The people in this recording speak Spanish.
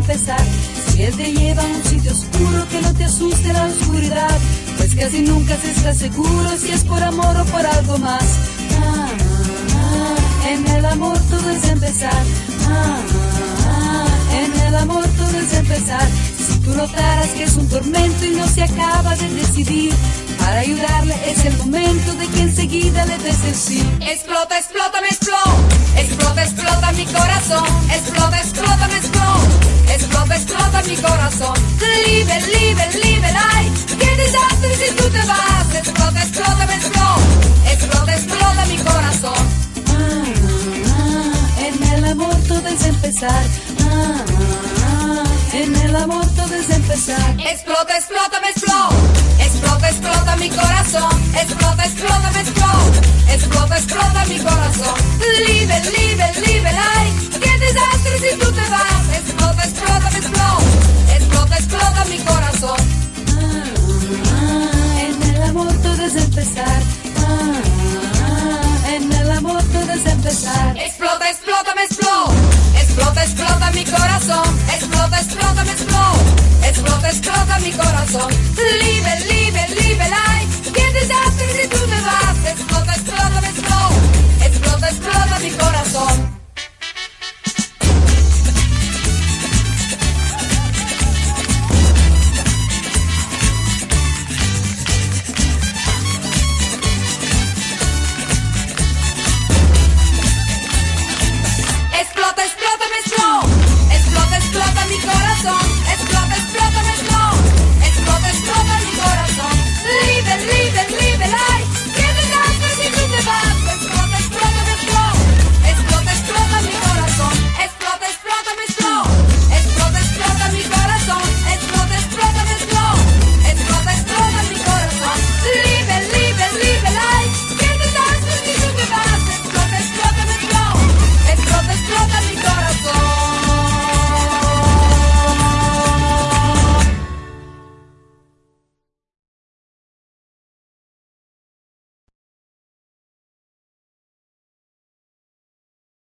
empezar. Si él te lleva a un sitio oscuro, que no te asuste la oscuridad, pues casi nunca se está seguro si es por amor o por algo más. En el amor todo es empezar. En el amor todo es empezar. Si tú notaras que es un tormento y no se acaba de decidir, para ayudarle es el momento de que enseguida le des el sí. Explota, explota, me explota. Explota, explota mi corazón. Explota, explota, me explota. Explota, explota mi corazón. Liebe, liebe, liebe, ay, qué desastre si tú te vas. Explota, explota, me explota. Explota, explota mi corazón. En el amor todo es empezar. En el amor todo es empezar. Explota, explota, me explota. Explota, explota mi corazón. Explota, explota, me explota. Explota, explota mi corazón. Liebe, liebe, liebe, ay, qué desastre si tú te vas. Explota, explota, me explota. Explota, explota mi corazón. En el amor todo es empezar. En el amor todo es empezar. Explota, explota, me explota. Explota, explota mi corazón. Explota, explota, me explota. Explota, explota mi corazón. Liebe,